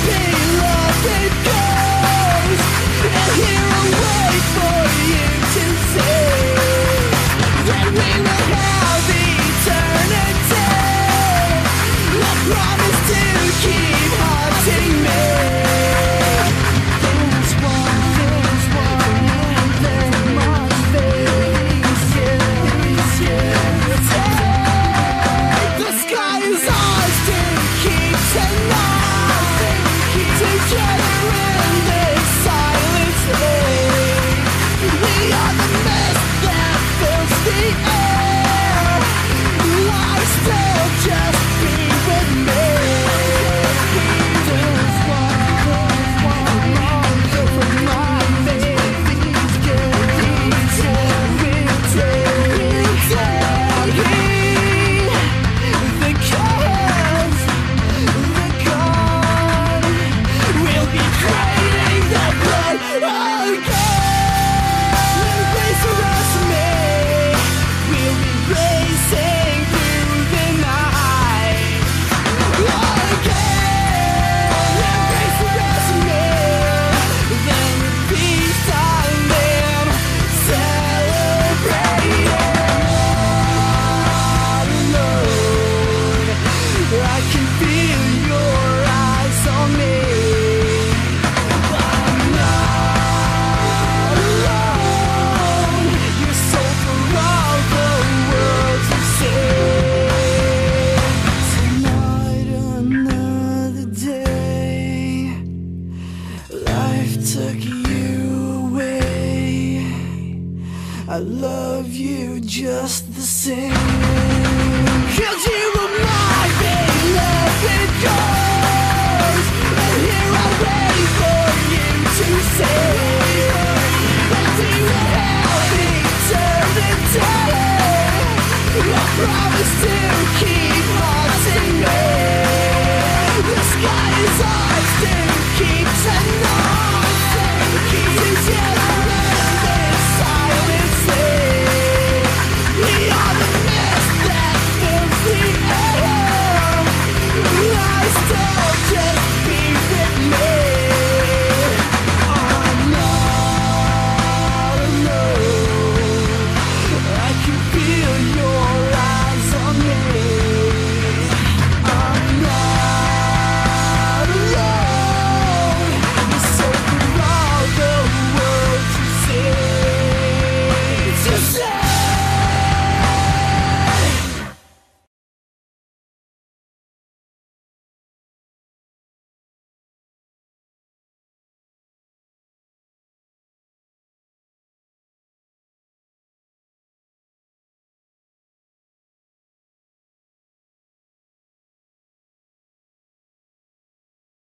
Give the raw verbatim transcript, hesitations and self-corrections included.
beloved goes, and here I'll wait for you to see that we will have eternity. I promise to keep haunting me. There's one, there's one, there's my face, yes, yes. The sky is ours to keep tonight, together in this silent day. We are the mist that fills the air. Lie still, just be with me. There's one, there's one longer for my baby's gaze. We'll take, we'll take the cause, the God. We'll be creating the blood again. Embrace the rest of me. We'll be racing through the night again. Embrace the rest of me. Then peace time then celebrating. Alone, I can feel your eyes on me. I'm not alone. You're so for all the world to see. Tonight another day. Life took you away. I love you just the same. 'Cause you were my beloved girl.